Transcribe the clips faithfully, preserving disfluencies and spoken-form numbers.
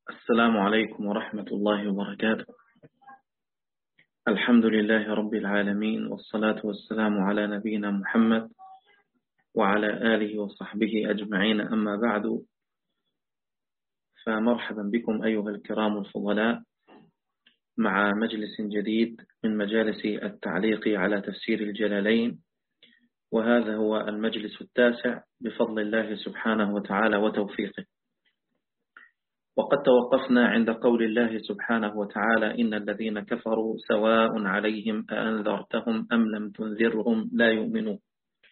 السلام عليكم ورحمة الله وبركاته. الحمد لله رب العالمين، والصلاة والسلام على نبينا محمد وعلى آله وصحبه أجمعين، أما بعد، فمرحبا بكم أيها الكرام الفضلاء مع مجلس جديد من مجالس التعليق على تفسير الجلالين، وهذا هو المجلس التاسع بفضل الله سبحانه وتعالى وتوفيقه. وقد توقفنا عند قول الله سبحانه وتعالى: إن الذين كفروا سواء عليهم أأنذرتهم أم لم تنذرهم لا يؤمنون.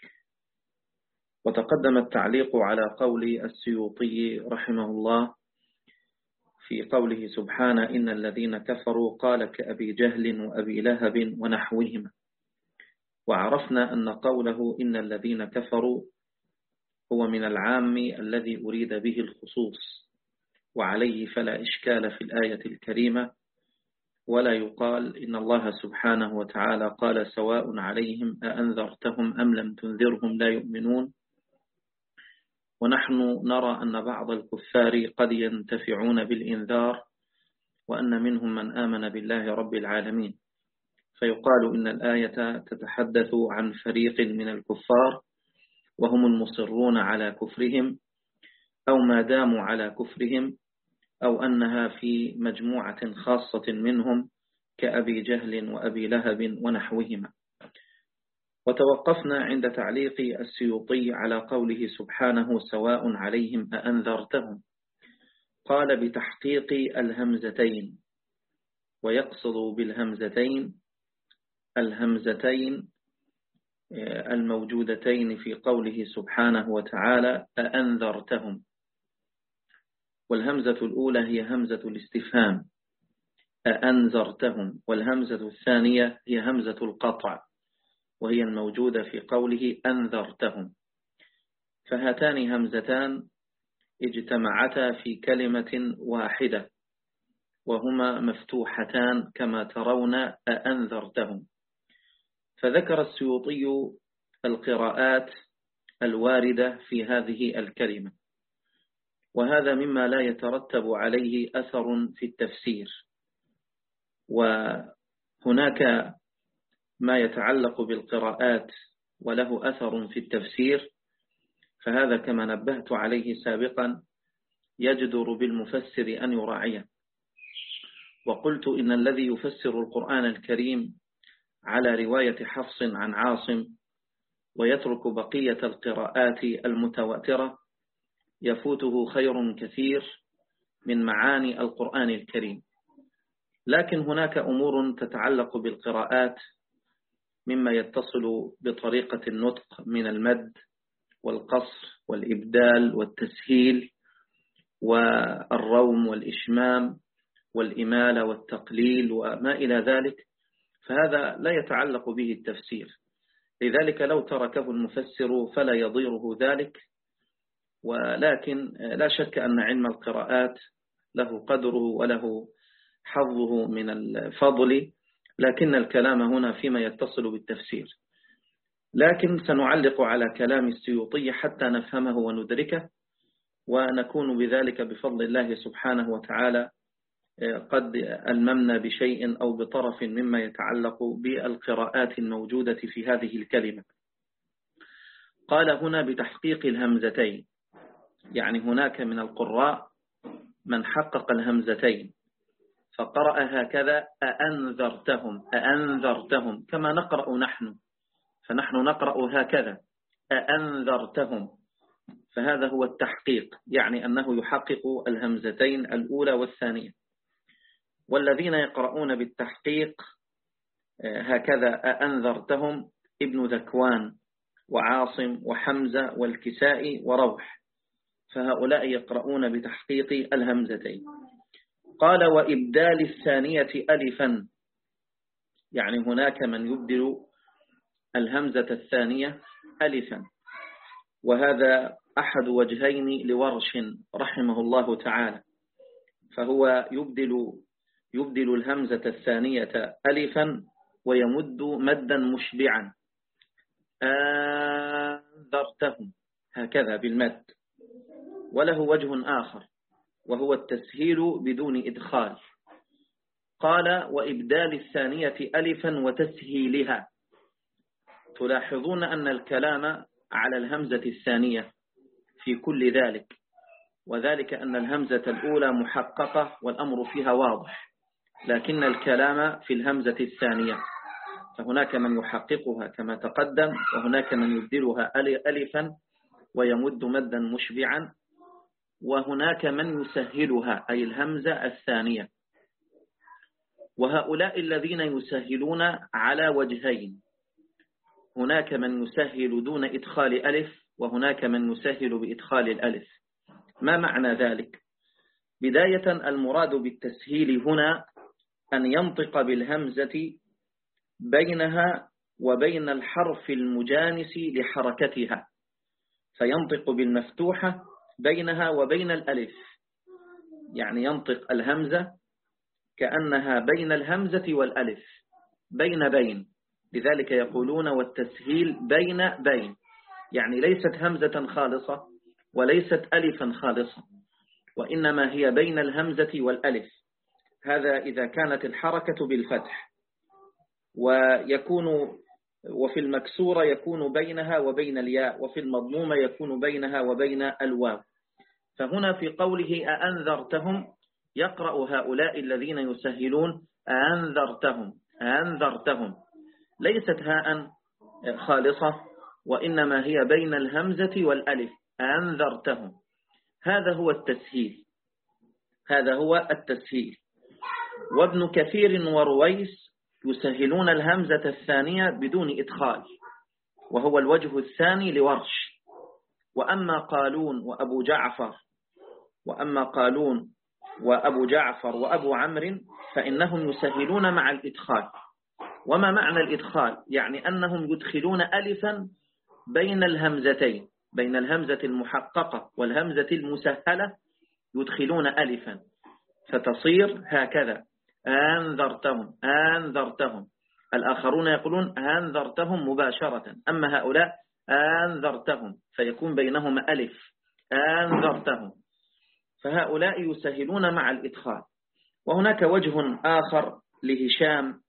وتقدم التعليق على قول السيوطي رحمه الله في قوله سبحانه: إن الذين كفروا قال كأبي جهل وأبي لهب ونحوهما. وعرفنا أن قوله إن الذين كفروا هو من العام الذي أريد به الخصوص، وعليه فلا إشكال في الآية الكريمة، ولا يقال إن الله سبحانه وتعالى قال سواء عليهم أأنذرتهم أم لم تنذرهم لا يؤمنون. ونحن نرى أن بعض الكفار قد ينتفعون بالإنذار، وأن منهم من آمن بالله رب العالمين، فيقال إن الآية تتحدث عن فريق من الكفار وهم المصرون على كفرهم، أو ما داموا على كفرهم، أو أنها في مجموعة خاصة منهم كأبي جهل وأبي لهب ونحوهما. وتوقفنا عند تعليق السيوطي على قوله سبحانه سواء عليهم أأنذرتهم، قال بتحقيق الهمزتين، ويقصد بالهمزتين الهمزتين الموجودتين في قوله سبحانه وتعالى أأنذرتهم. والهمزة الأولى هي همزة الاستفهام أأنذرتهم، والهمزة الثانية هي همزة القطع، وهي الموجودة في قوله أنذرتهم. فهاتان همزتان اجتمعتا في كلمة واحدة، وهما مفتوحتان كما ترون أأنذرتهم. فذكر السيوطي القراءات الواردة في هذه الكلمة، وهذا مما لا يترتب عليه أثر في التفسير. وهناك ما يتعلق بالقراءات وله أثر في التفسير، فهذا كما نبهت عليه سابقا يجدر بالمفسر أن يراعيه. وقلت إن الذي يفسر القرآن الكريم على رواية حفص عن عاصم ويترك بقية القراءات المتواترة يفوته خير كثير من معاني القرآن الكريم. لكن هناك أمور تتعلق بالقراءات مما يتصل بطريقة النطق من المد والقصر والإبدال والتسهيل والروم والإشمام والإمالة والتقليل وما إلى ذلك، فهذا لا يتعلق به التفسير. لذلك لو تركه المفسر فلا يضيره ذلك. ولكن لا شك أن علم القراءات له قدره وله حظه من الفضل، لكن الكلام هنا فيما يتصل بالتفسير. لكن سنعلق على كلام السيوطي حتى نفهمه وندركه، ونكون بذلك بفضل الله سبحانه وتعالى قد ألممنا بشيء أو بطرف مما يتعلق بالقراءات الموجودة في هذه الكلمة. قال هنا بتحقيق الهمزتين، يعني هناك من القراء من حقق الهمزتين فقرأ هكذا أأنذرتهم أأنذرتهم كما نقرأ نحن، فنحن نقرأ هكذا أأنذرتهم، فهذا هو التحقيق، يعني أنه يحقق الهمزتين الأولى والثانية. والذين يقرؤون بالتحقيق هكذا أأنذرتهم ابن ذكوان وعاصم وحمزة والكسائي وروح، فهؤلاء يقرؤون بتحقيق الهمزتين. قال وإبدال الثانية ألفا، يعني هناك من يبدل الهمزة الثانية ألفا، وهذا أحد وجهين لورش رحمه الله تعالى، فهو يبدل يبدل الهمزة الثانية ألفا ويمد مدا مشبعا أنذرتهم هكذا بالمد. وله وجه آخر، وهو التسهيل بدون إدخال. قال وإبدال الثانية ألفا وتسهيلها. تلاحظون أن الكلام على الهمزة الثانية في كل ذلك، وذلك أن الهمزة الأولى محققة والأمر فيها واضح، لكن الكلام في الهمزة الثانية، فهناك من يحققها كما تقدم، وهناك من يبدلها ألفا ويمد مدا مشبعا، وهناك من يسهلها أي الهمزة الثانية. وهؤلاء الذين يسهلون على وجهين، هناك من يسهل دون إدخال ألف، وهناك من يسهل بإدخال الألف. ما معنى ذلك؟ بداية المراد بالتسهيل هنا أن ينطق بالهمزة بينها وبين الحرف المجانس لحركتها، فينطق بالمفتوحة بينها وبين الألف، يعني ينطق الهمزة كأنها بين الهمزة والألف، بين بين، لذلك يقولون والتسهيل بين بين، يعني ليست همزة خالصة وليست ألفا خالصة، وإنما هي بين الهمزة والألف. هذا إذا كانت الحركة بالفتح، ويكون وفي المكسورة يكون بينها وبين الياء، وفي المضمومة يكون بينها وبين الواو. فهنا في قوله أأنذرتهم يقرأ هؤلاء الذين يسهلون أأنذرتهم أأنذرتهم، ليست هاء خالصة، وإنما هي بين الهمزة والألف، أأنذرتهم. هذا هو التسهيل، هذا هو التسهيل. وابن كثير ورويس يسهلون الهمزة الثانية بدون إدخال، وهو الوجه الثاني لورش. وأما قالون وأبو جعفر وأما قالون وأبو جعفر وأبو عمرو فإنهم يسهلون مع الإدخال. وما معنى الإدخال؟ يعني أنهم يدخلون ألفا بين الهمزتين، بين الهمزة المحققة والهمزة المسهلة، يدخلون ألفا فتصير هكذا أنذرتهم أنذرتهم. الآخرون يقولون أنذرتهم مباشرة، أما هؤلاء أنذرتهم فيكون بينهما ألف أنذرتهم. فهؤلاء يسهلون مع الإدخال. وهناك وجه آخر لهشام،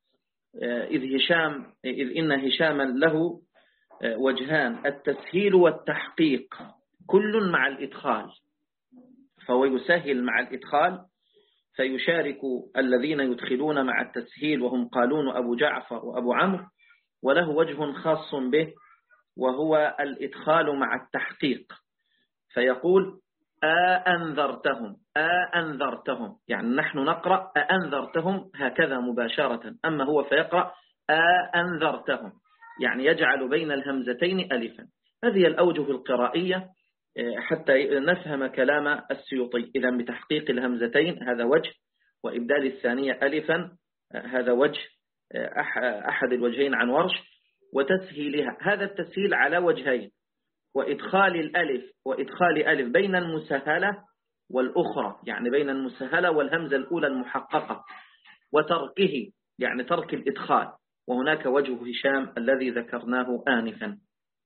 إذ هشام إذ إن هشاما له وجهان، التسهيل والتحقيق، كل مع الإدخال، فهو يسهل مع الإدخال فيشارك الذين يدخلون مع التسهيل وهم قالون وأبو جعفر وأبو عمرو، وله وجه خاص به وهو الإدخال مع التحقيق، فيقول أأنذرتهم أأنذرتهم، يعني نحن نقرأ أأنذرتهم هكذا مباشرة، أما هو فيقرأ أأنذرتهم، يعني يجعل بين الهمزتين ألفا. هذه الأوجه القرائية حتى نفهم كلام السيوطي. إذا بتحقيق الهمزتين هذا وجه، وإبدال الثانية ألفا هذا وجه، أحد الوجهين عن ورش، وتسهيلها هذا التسهيل على وجهين، وإدخال الألف وإدخال ألف بين المسهلة والأخرى، يعني بين المسهلة والهمزة الأولى المحققة، وتركه يعني ترك الإدخال، وهناك وجه هشام الذي ذكرناه آنفا.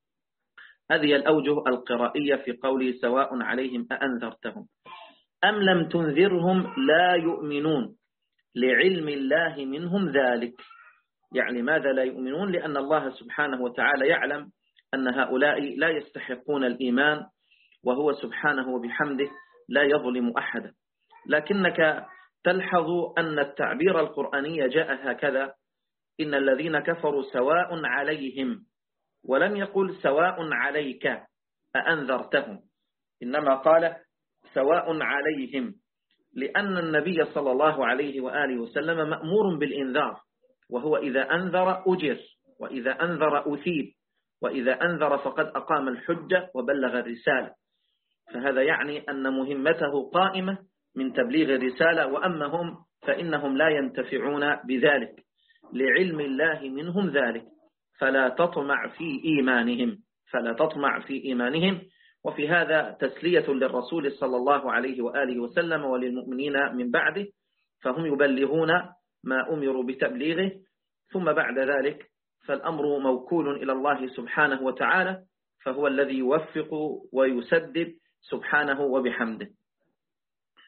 هذه الأوجه القرائية في قوله سواء عليهم أأنذرتهم أم لم تنذرهم لا يؤمنون لعلم الله منهم ذلك. يعني ماذا لا يؤمنون؟ لأن الله سبحانه وتعالى يعلم أن هؤلاء لا يستحقون الإيمان، وهو سبحانه وبحمده لا يظلم أحدا. لكنك تلحظ أن التعبير القرآني جاء هكذا: إن الذين كفروا سواء عليهم، ولم يقل سواء عليك أأنذرتهم، إنما قال سواء عليهم، لأن النبي صلى الله عليه وآله وسلم مأمور بالإنذار، وهو إذا أنذر أجر، وإذا أنذر أثيب، وإذا أنذر فقد أقام الحجة وبلغ الرسالة. فهذا يعني أن مهمته قائمة من تبليغ الرسالة، وأما هم فإنهم لا ينتفعون بذلك، لعلم الله منهم ذلك، فلا تطمع في إيمانهم فلا تطمع في إيمانهم. وفي هذا تسلية للرسول صلى الله عليه وآله وسلم وللمؤمنين من بعده، فهم يبلغون ما أمروا بتبليغه، ثم بعد ذلك فالأمر موكول إلى الله سبحانه وتعالى، فهو الذي يوفق ويسدد سبحانه وبحمده.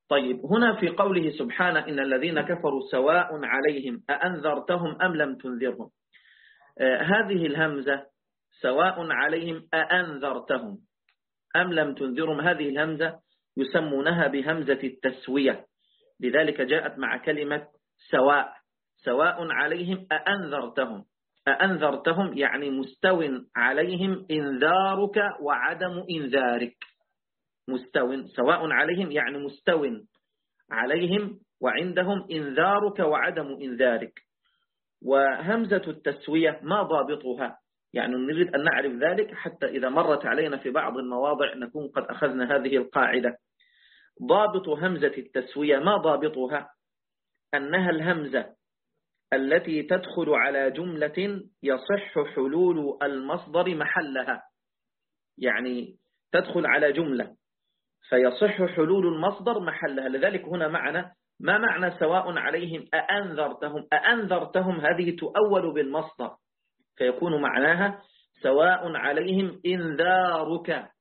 طيب هنا في قوله سبحانه إن الذين كفروا سواء عليهم أأنذرتهم أم لم تنذرهم، آه هذه الهمزة سواء عليهم أأنذرتهم أم لم تنذرهم، هذه الهمزة يسمونها بهمزة التسوية، لذلك جاءت مع كلمة سواء. سواء عليهم أأنذرتهم، أأنذرتهم يعني مستو عليهم إنذارك وعدم إنذارك. مستو سواء عليهم يعني مستو عليهم وعندهم إنذارك وعدم إنذارك. وهمزة التسوية ما ضابطها؟ يعني نريد أن نعرف ذلك حتى إذا مرت علينا في بعض المواضع نكون قد أخذنا هذه القاعدة. ضابط همزة التسوية ما ضابطها؟ أنها الهمزة التي تدخل على جملة يصح حلول المصدر محلها، يعني تدخل على جملة فيصح حلول المصدر محلها. لذلك هنا معنى ما معنى سواء عليهم أأنذرتهم؟ أأنذرتهم هذه تؤول بالمصدر فيكون معناها سواء عليهم إنذارك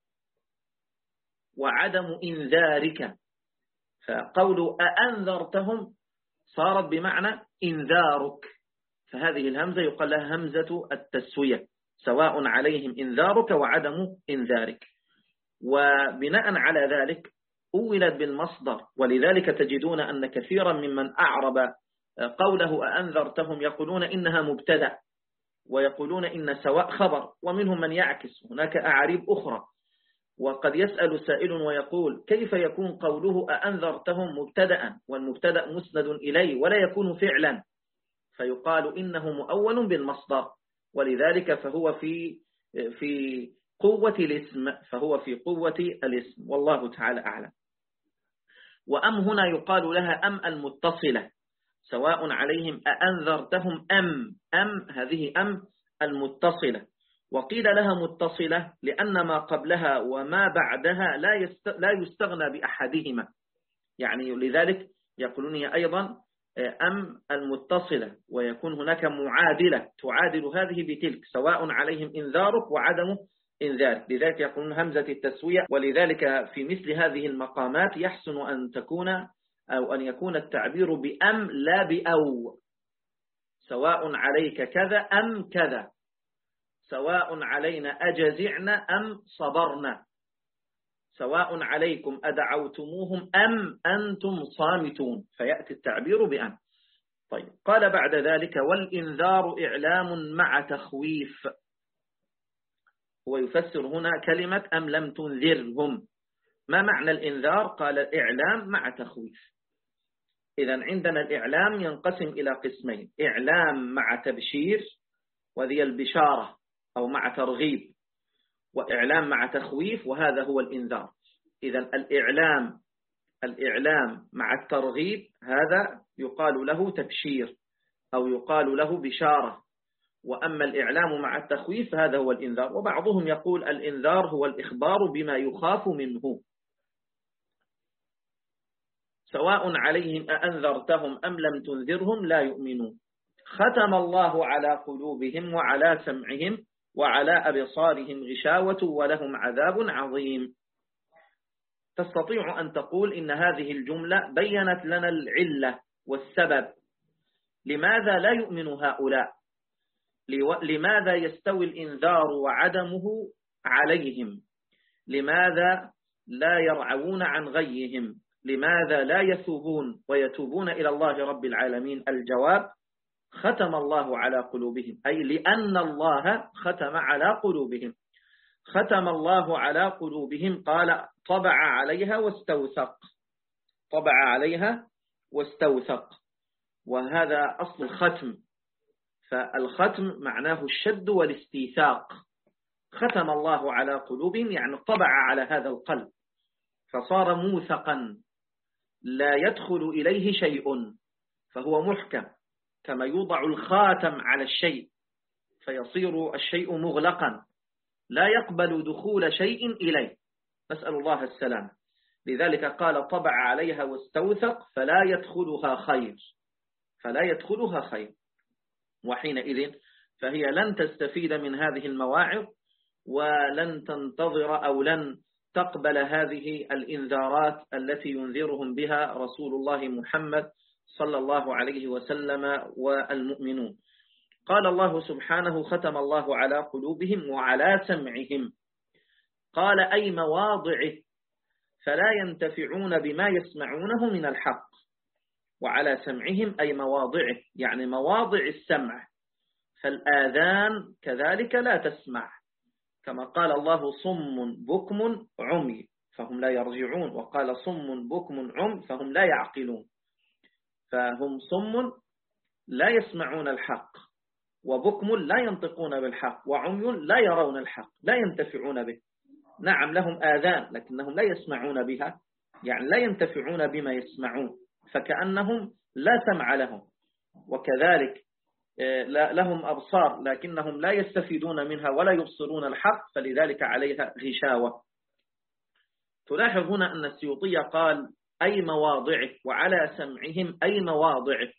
وعدم إنذارك، فقول أأنذرتهم صارت بمعنى إنذارك، فهذه الهمزة يقال لها همزة التسوية، سواء عليهم إنذارك وعدم إنذارك. وبناء على ذلك أولت بالمصدر، ولذلك تجدون أن كثيرا ممن أعرب قوله أأنذرتهم يقولون إنها مبتدأ ويقولون إن سواء خبر، ومنهم من يعكس، هناك أعاريب أخرى. وقد يسأل سائل ويقول كيف يكون قوله أأنذرتهم مبتدأ والمبتدأ مسند إليه ولا يكون فعلا؟ فيقال إنه مؤول بالمصدر، ولذلك فهو في في قوة الاسم، فهو في قوة الاسم، والله تعالى أعلم. وأم هنا يقال لها أم المتصلة، سواء عليهم أأنذرتهم أم أم هذه أم المتصلة، وقيل لها متصلة لأن ما قبلها وما بعدها لا لا يستغنى بأحدهما، يعني لذلك يقولون هي أيضا أم المتصلة، ويكون هناك معادلة تعادل هذه بتلك، سواء عليهم إنذارك وعدم إنذارك، لذلك يقولون همزة التسوية. ولذلك في مثل هذه المقامات يحسن أن تكون أو أن يكون التعبير بأم لا بأو، سواء عليك كذا أم كذا، سواء علينا أجزعنا أم صبرنا، سواء عليكم أدعوتموهم أم أنتم صامتون، فيأتي التعبير بأم. طيب قال بعد ذلك والإنذار إعلام مع تخويف، هو يفسر هنا كلمة أم لم تنذرهم. ما معنى الإنذار؟ قال الإعلام مع تخويف. إذن عندنا الإعلام ينقسم إلى قسمين، إعلام مع تبشير وذي البشارة أو مع ترغيب، وإعلام مع تخويف وهذا هو الإنذار. إذن الإعلام الإعلام مع الترغيب هذا يقال له تبشير أو يقال له بشارة، وأما الإعلام مع التخويف هذا هو الإنذار. وبعضهم يقول الإنذار هو الإخبار بما يخاف منه. سواء عليهم أأنذرتهم أم لم تنذرهم لا يؤمنون، ختم الله على قلوبهم وعلى سمعهم وعلى أبصارهم غشاوة ولهم عذاب عظيم. تستطيع أن تقول إن هذه الجملة بيّنت لنا العلة والسبب، لماذا لا يؤمن هؤلاء، لماذا يستوي الإنذار وعدمه عليهم، لماذا لا يرعون عن غيهم، لماذا لا يتوبون ويتوبون إلى الله رب العالمين؟ الجواب ختم الله على قلوبهم، أي لأن الله ختم على قلوبهم. ختم الله على قلوبهم قال طبع عليها واستوثق، طبع عليها واستوثق، وهذا أصل الختم، فالختم معناه الشد والاستيثاق. ختم الله على قلوبهم يعني طبع على هذا القلب فصار موثقا لا يدخل إليه شيء، فهو محكم كما يوضع الخاتم على الشيء فيصير الشيء مغلقا لا يقبل دخول شيء إليه، نسأل الله السلام. لذلك قال طبع عليها واستوثق فلا يدخلها خير، فلا يدخلها خير، وحينئذ فهي لن تستفيد من هذه المواعظ ولن تنتظر أو لن تقبل هذه الإنذارات التي ينذرهم بها رسول الله محمد صلى الله عليه وسلم والمؤمنون. قال الله سبحانه: ختم الله على قلوبهم وعلى سمعهم. قال: أي مواضعه، فلا ينتفعون بما يسمعونه من الحق. وعلى سمعهم أي مواضعه، يعني مواضع السمع، فالآذان كذلك لا تسمع، كما قال الله: صم بكم عمي فهم لا يرجعون، وقال: صم بكم عم فهم لا يعقلون. فهم صم لا يسمعون الحق، وبكم لا ينطقون بالحق، وعمي لا يرون الحق، لا ينتفعون به. نعم لهم آذان لكنهم لا يسمعون بها، يعني لا ينتفعون بما يسمعون، فكأنهم لا سمع لهم. وكذلك لهم أبصار لكنهم لا يستفيدون منها ولا يبصرون الحق، فلذلك عليها غشاوة. تلاحظ هنا أن السيوطي قال: أي مواضعه، وعلى سمعهم أي مواضعه،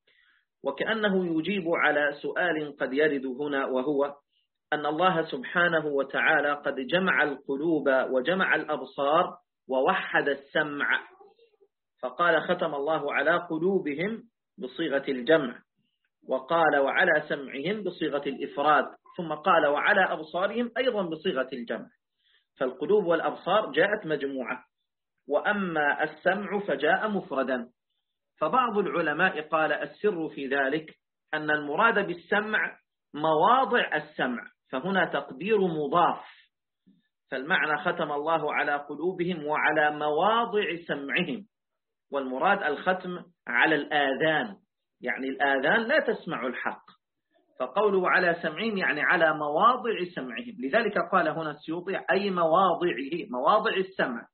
وكأنه يجيب على سؤال قد يرد هنا، وهو أن الله سبحانه وتعالى قد جمع القلوب وجمع الأبصار ووحد السمع، فقال: ختم الله على قلوبهم بصيغة الجمع، وقال: وعلى سمعهم بصيغة الإفراد، ثم قال: وعلى أبصارهم أيضا بصيغة الجمع. فالقلوب والأبصار جاءت مجموعة، وأما السمع فجاء مفردا. فبعض العلماء قال: السر في ذلك أن المراد بالسمع مواضع السمع، فهنا تقدير مضاف، فالمعنى: ختم الله على قلوبهم وعلى مواضع سمعهم، والمراد الختم على الآذان، يعني الآذان لا تسمع الحق، فقوله على سمعهم يعني على مواضع سمعهم. لذلك قال هنا السيوطي: أي مواضعه، مواضع السمع،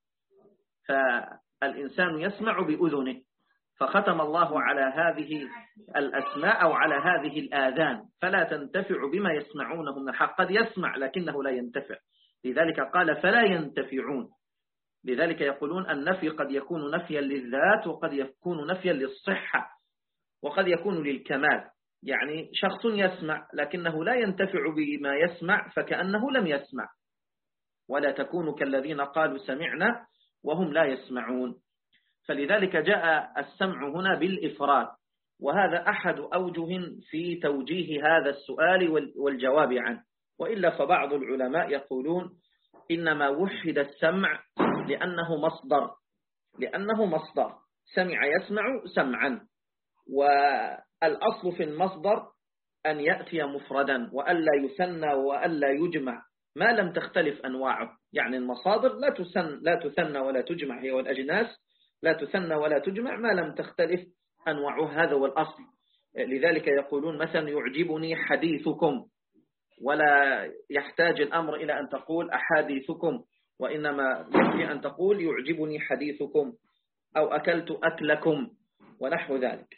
فالإنسان يسمع بأذنه، فختم الله على هذه الأسماء أو على هذه الآذان، فلا تنتفع بما يسمعونه من الحق. قد يسمع لكنه لا ينتفع، لذلك قال: فلا ينتفعون. لذلك يقولون النفي قد يكون نفيا للذات، وقد يكون نفيا للصحة، وقد يكون للكمال. يعني شخص يسمع لكنه لا ينتفع بما يسمع، فكأنه لم يسمع. ولا تكونوا كالذين قالوا سمعنا وهم لا يسمعون. فلذلك جاء السمع هنا بالإفراد، وهذا أحد أوجه في توجيه هذا السؤال والجواب عنه. وإلا فبعض العلماء يقولون إنما وحد السمع لأنه مصدر، لأنه مصدر سمع يسمع سمعا، والأصل في المصدر أن يأتي مفردا وألا يثنى وألا يجمع ما لم تختلف أنواعه. يعني المصادر لا تثنى لا تثنى ولا تجمع، هي والأجناس لا تثنى ولا تجمع ما لم تختلف أنواعه، هذا هو الأصل. لذلك يقولون مثلا: يعجبني حديثكم، ولا يحتاج الأمر إلى أن تقول أحاديثكم، وإنما يكفي أن تقول يعجبني حديثكم أو أكلت أكلكم ونحو ذلك.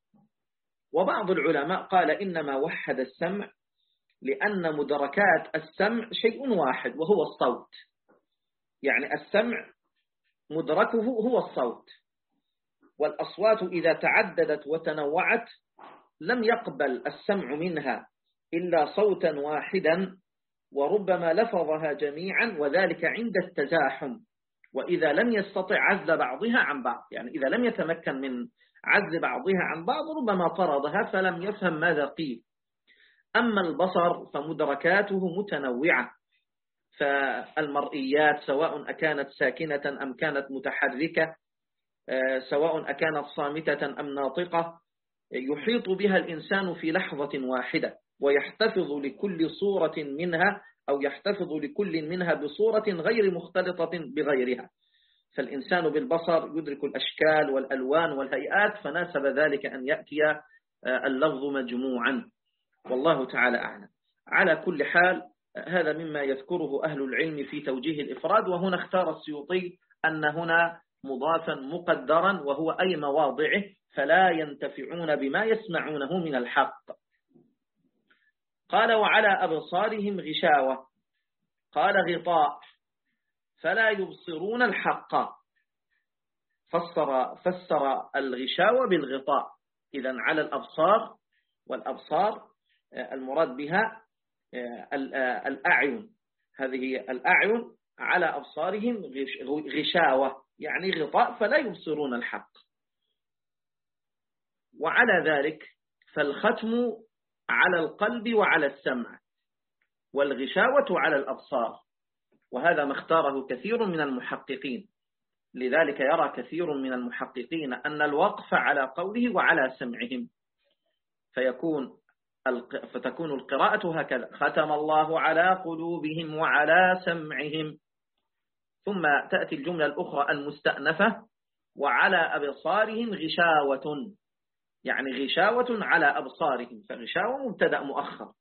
وبعض العلماء قال: إنما وحد السمع لأن مدركات السمع شيء واحد وهو الصوت، يعني السمع مدركه هو الصوت، والأصوات إذا تعددت وتنوعت لم يقبل السمع منها إلا صوتا واحدا، وربما لفظها جميعا، وذلك عند التزاحم، وإذا لم يستطع عزل بعضها عن بعض، يعني إذا لم يتمكن من عزل بعضها عن بعض ربما طردها فلم يفهم ماذا قيل. أما البصر فمدركاته متنوعة، فالمرئيات سواء أكانت ساكنة أم كانت متحركة، سواء أكانت صامتة أم ناطقة، يحيط بها الإنسان في لحظة واحدة، ويحتفظ لكل صورة منها أو يحتفظ لكل منها بصورة غير مختلطة بغيرها. فالإنسان بالبصر يدرك الأشكال والألوان والهيئات، فناسب ذلك أن يأتي اللفظ مجموعا، والله تعالى أعلم. على كل حال هذا مما يذكره أهل العلم في توجيه الإفراد، وهنا اختار السيوطي أن هنا مضافا مقدرا وهو أي مواضعه، فلا ينتفعون بما يسمعونه من الحق. قال: وعلى أبصارهم غشاوة. قال: غطاء، فلا يبصرون الحق. فسر, فسر الغشاوة بالغطاء. إذن على الأبصار، والأبصار المراد بها الأعين، هذه الأعين على أبصارهم غشاوة يعني غطاء فلا يبصرون الحق. وعلى ذلك فالختم على القلب وعلى السمع، والغشاوة على الأبصار، وهذا ما اختاره كثير من المحققين. لذلك يرى كثير من المحققين أن الوقف على قوله وعلى سمعهم، فيكون فتكون القراءة هكذا: ختم الله على قلوبهم وعلى سمعهم، ثم تأتي الجملة الأخرى المستأنفة: وعلى أبصارهم غشاوة، يعني غشاوة على أبصارهم، فغشاوة مبتدأ مؤخر.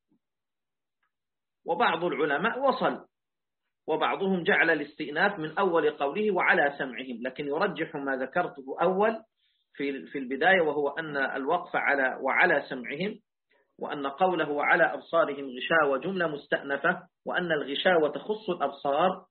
وبعض العلماء وصل، وبعضهم جعل الاستئناف من أول قوله وعلى سمعهم، لكن يرجح ما ذكرته أول في في البداية، وهو أن الوقف على وعلى سمعهم، وأن قوله وعلى أبصارهم غشاوة جملة مستأنفة، وأن الغشاوة تخص الأبصار،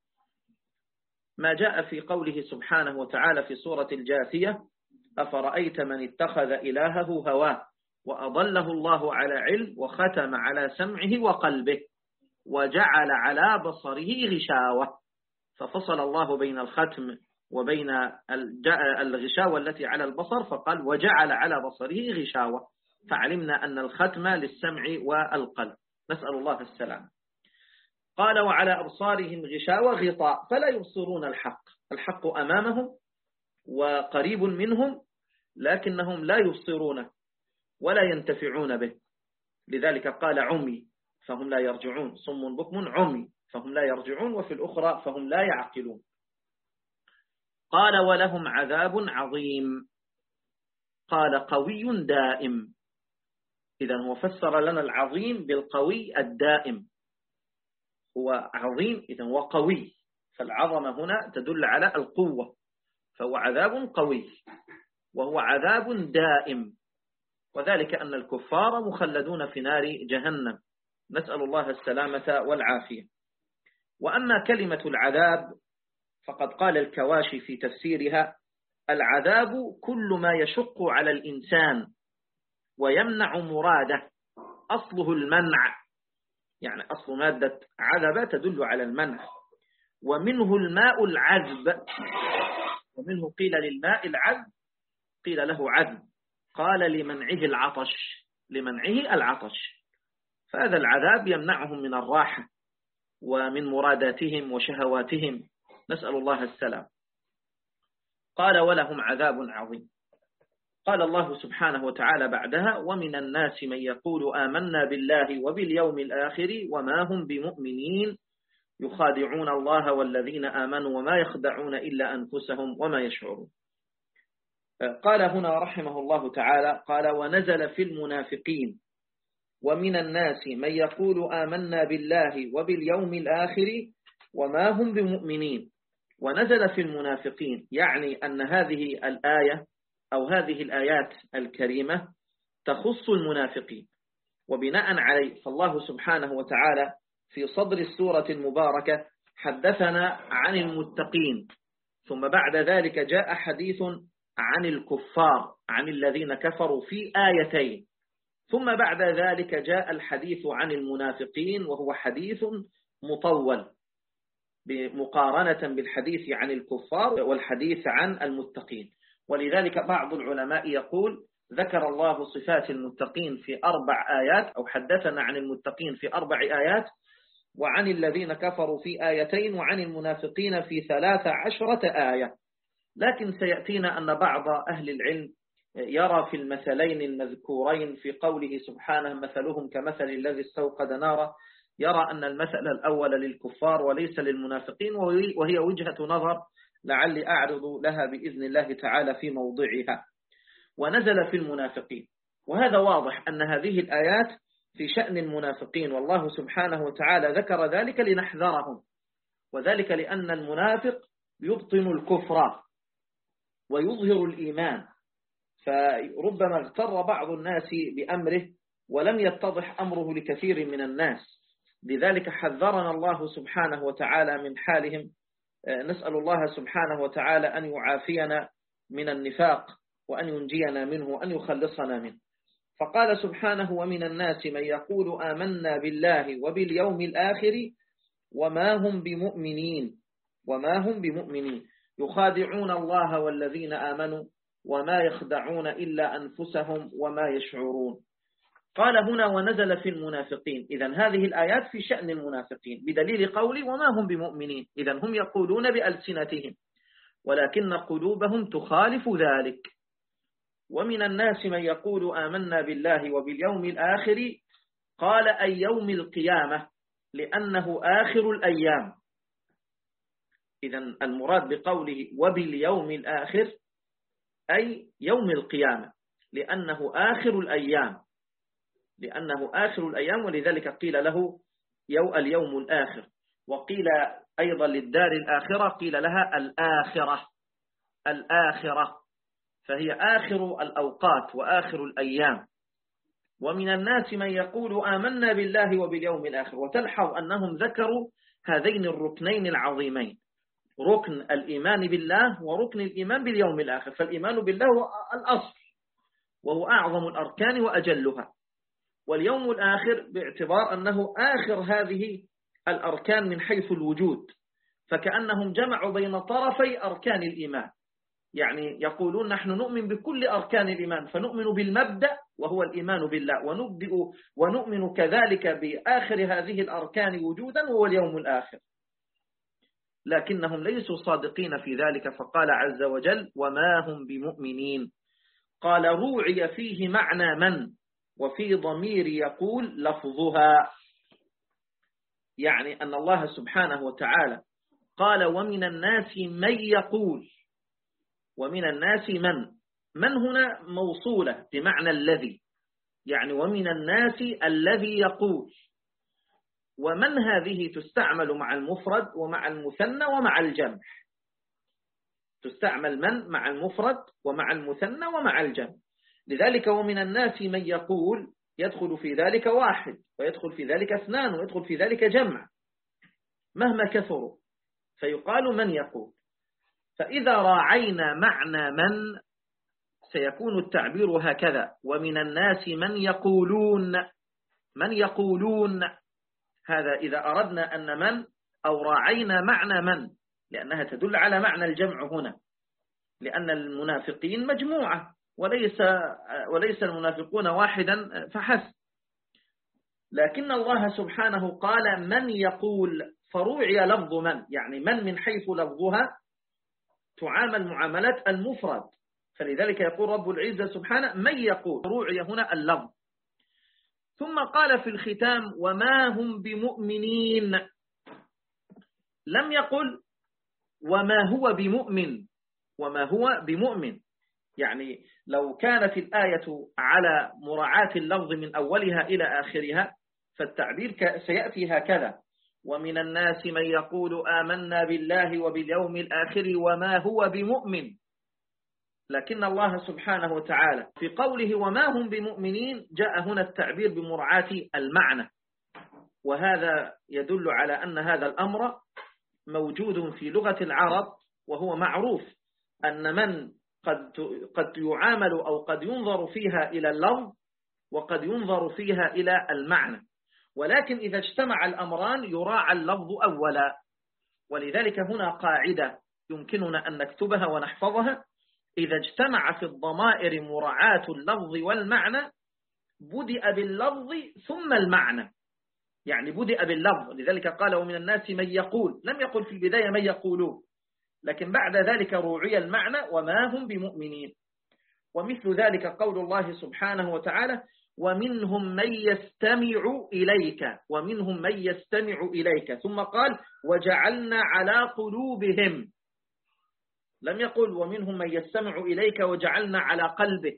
ما جاء في قوله سبحانه وتعالى في سورة الجاثية: أفرأيت من اتخذ إلهه هواه وأضله الله على علم وختم على سمعه وقلبه وجعل على بصره غشاوة. ففصل الله بين الختم وبين الغشاوة التي على البصر، فقال وجعل على بصره غشاوة، فعلمنا أن الختم للسمع والقلب، نسأل الله السلام. قال وعلى أبصارهم غشاوة غطاء فلا يبصرون الحق، الحق أمامهم وقريب منهم لكنهم لا يبصرونه ولا ينتفعون به، لذلك قال عمي فهم لا يرجعون، صم بكم عمي فهم لا يرجعون، وفي الأخرى فهم لا يعقلون. قال ولهم عذاب عظيم، قال قوي دائم. إذا هو فسر لنا العظيم بالقوي الدائم، هو عظيم إذا هو قوي، فالعظمة هنا تدل على القوة، فهو عذاب قوي وهو عذاب دائم، وذلك أن الكفار مخلدون في نار جهنم، نسأل الله السلامة والعافية. وأما كلمة العذاب فقد قال الكواشي في تفسيرها: العذاب كل ما يشق على الإنسان ويمنع مراده، أصله المنع، يعني أصل مادة عذب تدل على المنع، ومنه الماء العذب، ومنه قيل للماء العذب قيل له عذب، قال لمنعه العطش، لمنعه العطش، فهذا العذاب يمنعهم من الراحة ومن مراداتهم وشهواتهم، نسأل الله السلام. قال ولهم عذاب عظيم. قال الله سبحانه وتعالى بعدها: ومن الناس من يقول آمنا بالله وباليوم الآخر وما هم بمؤمنين يخادعون الله والذين آمنوا وما يخدعون إلا أنفسهم وما يشعرون. قال هنا رحمه الله تعالى: قال ونزل في المنافقين ومن الناس من يقول آمنا بالله وباليوم الآخر وما هم بمؤمنين. ونزل في المنافقين يعني أن هذه الآية أو هذه الآيات الكريمة تخص المنافقين، وبناء عليه فالله سبحانه وتعالى في صدر السورة المباركة حدثنا عن المتقين، ثم بعد ذلك جاء حديث عن الكفار عن الذين كفروا في آيتين، ثم بعد ذلك جاء الحديث عن المنافقين وهو حديث مطول مقارنة بالحديث عن الكفار والحديث عن المتقين. ولذلك بعض العلماء يقول ذكر الله صفات المتقين في أربع آيات، أو حدثنا عن المتقين في أربع آيات، وعن الذين كفروا في آيتين، وعن المنافقين في ثلاث عشرة آية. لكن سيأتينا أن بعض أهل العلم يرى في المثلين المذكورين في قوله سبحانه مثلهم كمثل الذي استوقد نارا، يرى أن المثل الأول للكفار وليس للمنافقين، وهي وجهة نظر لعلي أعرض لها بإذن الله تعالى في موضعها. ونزل في المنافقين، وهذا واضح أن هذه الآيات في شأن المنافقين، والله سبحانه وتعالى ذكر ذلك لنحذرهم، وذلك لأن المنافق يبطن الكفر ويظهر الإيمان، فربما اغتر بعض الناس بأمره ولم يتضح أمره لكثير من الناس، لذلك حذرنا الله سبحانه وتعالى من حالهم. نسأل الله سبحانه وتعالى أن يعافينا من النفاق وأن ينجينا منه وأن يخلصنا منه. فقال سبحانه ومن الناس من يقول آمنا بالله وباليوم الآخر وما هم بمؤمنين. وما هم بمؤمنين يخادعون الله والذين آمنوا وما يخدعون إلا أنفسهم وما يشعرون. قال هنا ونزل في المنافقين. إذن هذه الآيات في شأن المنافقين بدليل قولي وما هم بمؤمنين. إذن هم يقولون بألسنتهم ولكن قلوبهم تخالف ذلك. ومن الناس من يقول آمنا بالله وباليوم الآخر قال أي يوم القيامة لأنه آخر الأيام. إذن المراد بقوله وباليوم الآخر أي يوم القيامة لأنه آخر الأيام لأنه آخر الأيام ولذلك قيل له يو اليوم الآخر. وقيل أيضا للدار الآخرة قيل لها الآخرة الآخرة فهي آخر الأوقات وآخر الأيام. ومن الناس من يقول آمنا بالله وباليوم الآخر. وتلحظ أنهم ذكروا هذين الركنين العظيمين ركن الإيمان بالله وركن الإيمان باليوم الآخر. فالإيمان بالله هو الأصل وهو أعظم الأركان وأجلها واليوم الآخر باعتبار أنه آخر هذه الأركان من حيث الوجود فكأنهم جمعوا بين طرفي أركان الإيمان. يعني يقولون نحن نؤمن بكل أركان الإيمان فنؤمن بالمبدأ وهو الإيمان بالله ونبدأ ونؤمن كذلك بآخر هذه الأركان وجودا وهو اليوم الآخر لكنهم ليسوا صادقين في ذلك. فقال عز وجل وما هم بمؤمنين. قال روعي فيه معنى من وفي ضمير يقول لفظها. يعني أن الله سبحانه وتعالى قال ومن الناس من يقول. ومن الناس من من هنا موصولة بمعنى الذي يعني ومن الناس الذي يقول. ومن هذه تستعمل مع المفرد ومع المثنى ومع الجمع. تستعمل من مع المفرد ومع المثنى ومع الجمع. لذلك ومن الناس من يقول يدخل في ذلك واحد ويدخل في ذلك اثنان ويدخل في ذلك جمع مهما كثروا فيقال من يقول. فإذا راعينا معنى من سيكون التعبير هكذا ومن الناس من يقولون من يقولون. هذا إذا أردنا أن من أو راعينا معنى من لأنها تدل على معنى الجمع هنا لأن المنافقين مجموعة وليس وليس المنافقون واحدا فحسب. لكن الله سبحانه قال من يقول فروعي لفظ من يعني من من حيث لفظها تعامل معاملة المفرد. فلذلك يقول رب العزة سبحانه من يقول روعي هنا اللفظ. ثم قال في الختام وما هم بمؤمنين. لم يقل وما هو بمؤمن وما هو بمؤمن. يعني لو كانت الآية على مراعاة اللفظ من أولها إلى آخرها فالتعبير سيأتي هكذا ومن الناس من يقول آمنا بالله وباليوم الآخر وما هو بمؤمن. لكن الله سبحانه وتعالى في قوله وما هم بمؤمنين جاء هنا التعبير بمراعاة المعنى وهذا يدل على أن هذا الأمر موجود في لغة العرب وهو معروف أن من قد قد يعامل أو قد ينظر فيها إلى اللفظ وقد ينظر فيها إلى المعنى ولكن إذا اجتمع الأمران يراعى اللفظ أولا. ولذلك هنا قاعدة يمكننا أن نكتبها ونحفظها. إذا اجتمع في الضمائر مراعاة اللفظ والمعنى بدأ باللفظ ثم المعنى. يعني بدأ باللفظ لذلك قال ومن الناس من يقول لم يقل في البداية من يقولون لكن بعد ذلك روعي المعنى وما هم بمؤمنين. ومثل ذلك قول الله سبحانه وتعالى ومنهم من يستمع إليك ومنهم من يستمع إليك ثم قال وجعلنا على قلوبهم. لم يقل ومنهم من يستمع إليك وجعلنا على قلبه.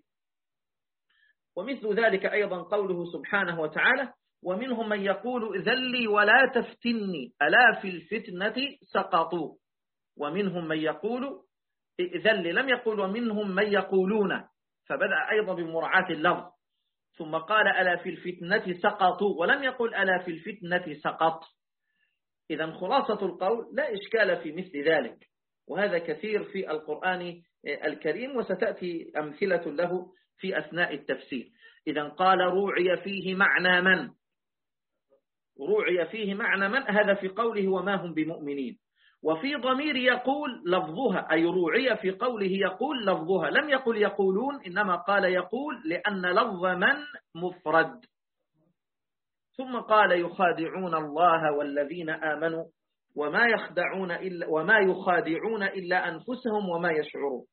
ومثل ذلك أيضا قوله سبحانه وتعالى ومنهم من يقول ذلي ولا تفتني ألا في الفتنة سقطوا. ومنهم من يقول ذلي لم يقول ومنهم من يقولون فبدأ أيضا بمراعاة اللفظ ثم قال ألا في الفتنة سقطوا ولم يقل ألا في الفتنة سقط. إذن خلاصة القول لا إشكال في مثل ذلك وهذا كثير في القرآن الكريم وستأتي أمثلة له في أثناء التفسير. إذن قال روعي فيه معنى من روعي فيه معنى من هذا في قوله وما هم بمؤمنين. وفي ضمير يقول لفظها، أي روعية في قوله يقول لفظها، لم يقل يقولون، إنما قال يقول لأن لفظ من مفرد. ثم قال يخادعون الله والذين آمنوا وما يخدعون إلا وما يخادعون إلا أنفسهم وما يشعرون.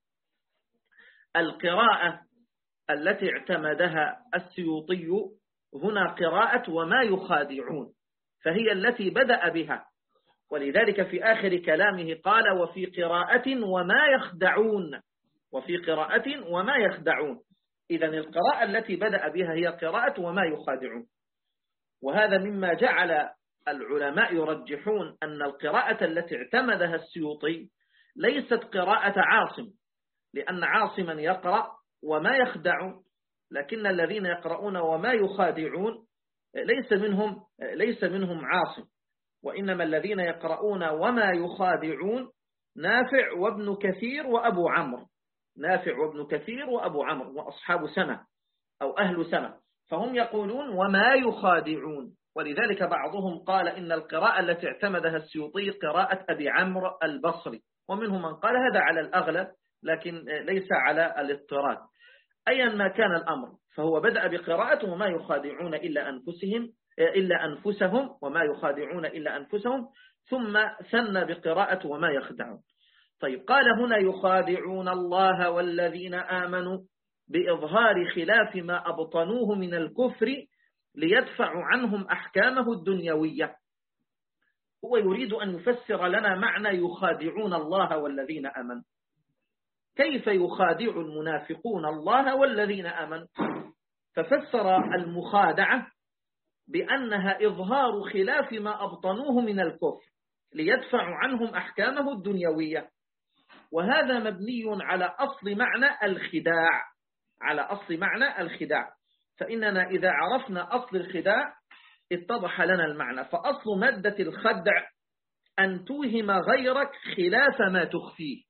القراءة التي اعتمدها السيوطي هنا قراءة وما يخادعون، فهي التي بدأ بها، ولذلك في آخر كلامه قال وفي قراءة وما يخدعون، وفي قراءة وما يخدعون. إذن القراءة التي بدأ بها هي قراءة وما يخادعون. وهذا مما جعل العلماء يرجحون أن القراءة التي اعتمدها السيوطي ليست قراءة عاصم، لأن عاصما يقرأ وما يخدعون، لكن الذين يقرؤون وما يخادعون ليس منهم ليس منهم عاصم، وإنما الذين يقرؤون وما يخادعون نافع وابن كثير وأبو عمرو، نافع وابن كثير وأبو عمرو وأصحاب سنة أو أهل سنة، فهم يقولون وما يخادعون. ولذلك بعضهم قال إن القراءة التي اعتمدها السيوطي قراءة أبي عمرو البصري، ومنهم من قال هذا على الأغلب لكن ليس على الاضطراد. أيا ما كان الأمر فهو بدأ بقراءة وما يخادعون إلا أنفسهم إلا أنفسهم وما يخادعون إلا أنفسهم، ثم ثنى بقراءة وما يخدعون. طيب، قال هنا يخادعون الله والذين آمنوا بإظهار خلاف ما أبطنوه من الكفر ليدفعوا عنهم أحكامه الدنيوية. هو يريد أن يفسر لنا معنى يخادعون الله والذين آمنوا. كيف يخادع المنافقون الله والذين آمنوا؟ ففسر المخادعة بأنها إظهار خلاف ما أبطنوه من الكفر ليدفعوا عنهم أحكامه الدنيوية، وهذا مبني على أصل معنى الخداع، على أصل معنى الخداع. فإننا إذا عرفنا أصل الخداع اتضح لنا المعنى. فأصل مادة الخدع أن توهم غيرك خلاف ما تخفيه.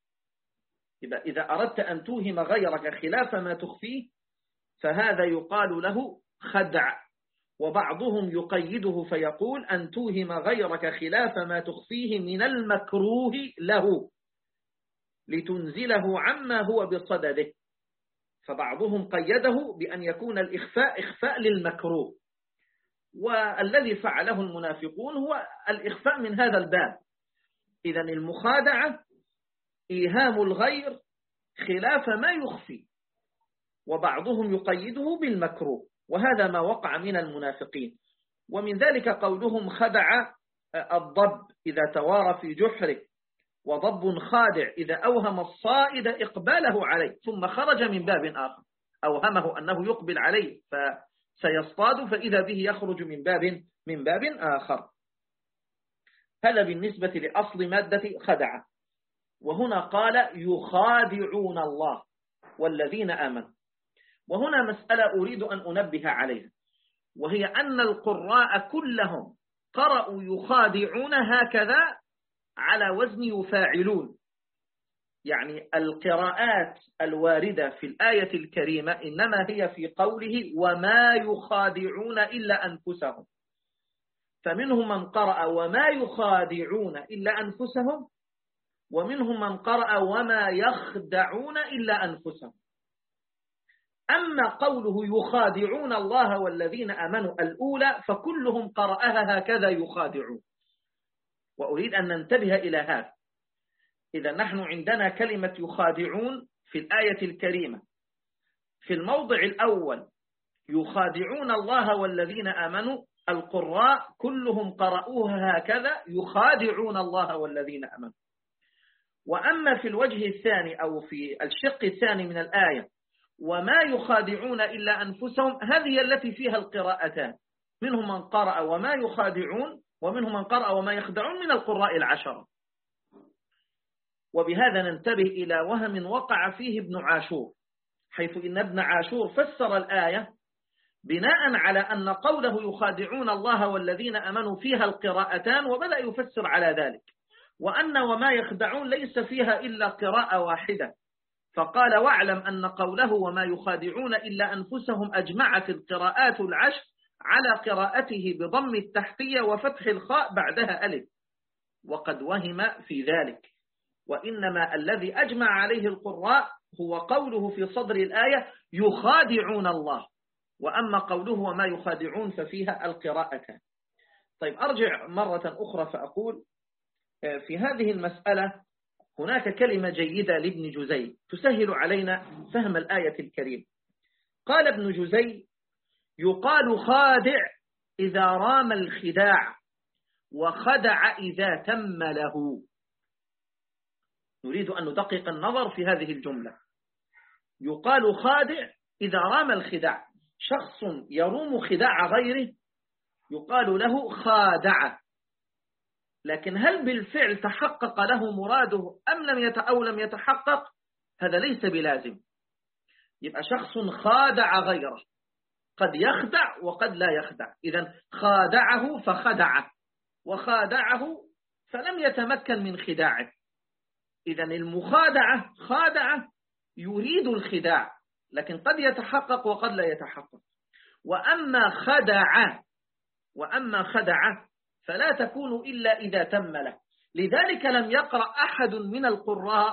إذا أردت أن توهم غيرك خلاف ما تخفيه فهذا يقال له خدع. وبعضهم يقيده فيقول أن توهم غيرك خلاف ما تخفيه من المكروه له لتنزله عما هو بصدده. فبعضهم قيده بأن يكون الإخفاء إخفاء للمكروه، والذي فعله المنافقون هو الإخفاء من هذا الباب. إذن المخادعة إيهام الغير خلاف ما يخفي، وبعضهم يقيده بالمكروه، وهذا ما وقع من المنافقين. ومن ذلك قولهم خدع الضب إذا توارى في جحره، وضب خادع إذا أوهم الصائد إقباله عليه ثم خرج من باب آخر، أوهمه أنه يقبل عليه فسيصطاد فإذا به يخرج من باب من باب آخر. هذا بالنسبة لأصل مادة خدع. وهنا قال يخادعون الله والذين آمنوا. وهنا مسألة أريد أن أنبه عليها، وهي أن القراء كلهم قرأوا يخادعون هكذا على وزن يفاعلون. يعني القراءات الواردة في الآية الكريمة إنما هي في قوله وما يخادعون إلا أنفسهم، فمنهم من قرأ وما يخادعون إلا أنفسهم، ومنهم من قرأ وما يخدعون إلا أنفسهم. أما قوله يخادعون الله والذين آمنوا الأولى فكلهم قرأها هكذا يخادعون. وأريد أن ننتبه إلى هذا. إذا نحن عندنا كلمة يخادعون في الآية الكريمة في الموضع الأول يخادعون الله والذين آمنوا، القراء كلهم قرأوها هكذا يخادعون الله والذين آمنوا. وأما في الوجه الثاني أو في الشق الثاني من الآية وما يخادعون إلا أنفسهم، هذه التي فيها القراءتان، منهم من قرأ وما يخادعون ومنهم من قرأ وما يخدعون من القراء العشرة. وبهذا ننتبه إلى وهم وقع فيه ابن عاشور، حيث إن ابن عاشور فسر الآية بناء على أن قوله يخادعون الله والذين أمنوا فيها القراءتان، وبدأ يفسر على ذلك، وأن وما يخدعون ليس فيها إلا قراءة واحدة، فقال واعلم أن قوله وما يخادعون إلا أنفسهم أجمعت القراءات العشر على قراءته بضم التحتية وفتح الخاء بعدها ألف. وقد وهم في ذلك، وإنما الذي أجمع عليه القراء هو قوله في صدر الآية يخادعون الله، وأما قوله وما يخادعون ففيها القراءتان. طيب أرجع مرة أخرى فأقول في هذه المسألة هناك كلمة جيدة لابن جزي تسهل علينا فهم الآية الكريمة. قال ابن جزي يقال خادع إذا رام الخداع، وخدع إذا تم له. نريد أن ندقق النظر في هذه الجملة. يقال خادع إذا رام الخداع، شخص يروم خداع غيره يقال له خادع، لكن هل بالفعل تحقق له مراده أم لم أو لم يتحقق؟ هذا ليس بلازم. يبقى شخص خادع غيره، قد يخدع وقد لا يخدع. إذن خادعه فخدعه، وخادعه فلم يتمكن من خداعه. إذن المخادعة خادعة يريد الخداع، لكن قد يتحقق وقد لا يتحقق. وأما خدع وأما خدع فلا تكون إلا إذا تم له. لذلك لم يقرأ أحد من القراء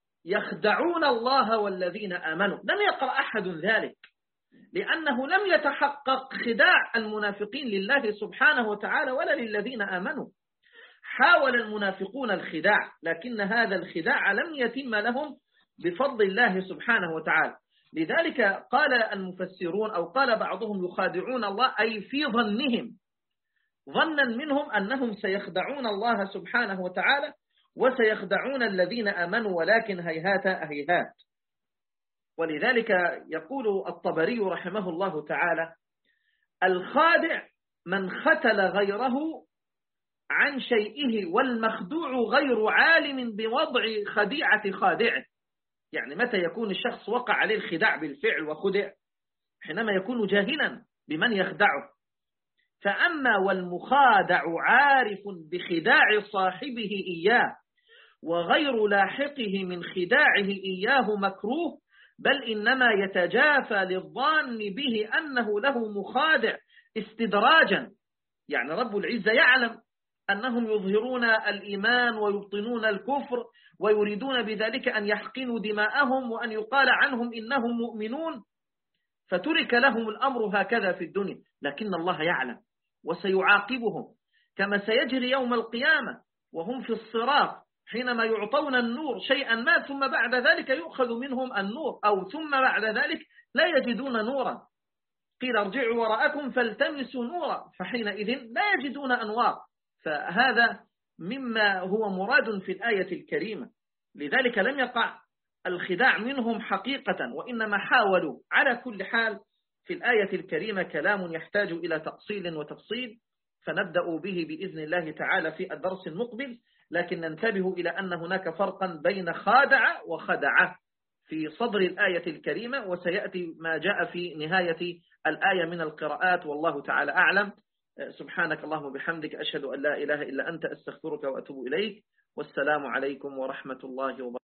يخدعون الله والذين آمنوا، لم يقرأ أحد ذلك، لأنه لم يتحقق خداع المنافقين لله سبحانه وتعالى ولا للذين آمنوا. حاول المنافقون الخداع، لكن هذا الخداع لم يتم لهم بفضل الله سبحانه وتعالى. لذلك قال المفسرون أو قال بعضهم يخادعون الله أي في ظنهم، ظنا منهم أنهم سيخدعون الله سبحانه وتعالى وسيخدعون الذين آمنوا، ولكن هيهات هيهات. ولذلك يقول الطبري رحمه الله تعالى الخادع من ختل غيره عن شيئه، والمخدوع غير عالم بوضع خديعة خادعه. يعني متى يكون الشخص وقع عليه الخداع بالفعل وخدع؟ حينما يكون جاهلا بمن يخدعه. فأما والمخادع عارف بخداع صاحبه إياه وغير لاحقه من خداعه إياه مكروه، بل إنما يتجافى للظان به أنه له مخادع استدراجا. يعني رب العزة يعلم أنهم يظهرون الإيمان ويبطنون الكفر، ويريدون بذلك أن يحقنوا دماءهم وأن يقال عنهم إنهم مؤمنون، فترك لهم الأمر هكذا في الدنيا. لكن الله يعلم وسيعاقبهم كما سيجري يوم القيامة وهم في الصراط، حينما يعطون النور شيئا ما ثم بعد ذلك يؤخذ منهم النور، أو ثم بعد ذلك لا يجدون نورا، قيل ارجعوا وراءكم فالتمسوا نورا، فحينئذ لا يجدون أنوار. فهذا مما هو مراد في الآية الكريمة. لذلك لم يقع الخداع منهم حقيقة، وإنما حاولوا. على كل حال في الآية الكريمة كلام يحتاج إلى تأصيل وتفصيل، فنبدأ به بإذن الله تعالى في الدرس المقبل. لكن ننتبه إلى أن هناك فرقا بين خادع وخدع في صدر الآية الكريمة، وسيأتي ما جاء في نهاية الآية من القراءات، والله تعالى أعلم. سبحانك اللهم وبحمدك، أشهد أن لا إله إلا أنت، أستغفرك وأتوب إليك، والسلام عليكم ورحمة الله وبركاته.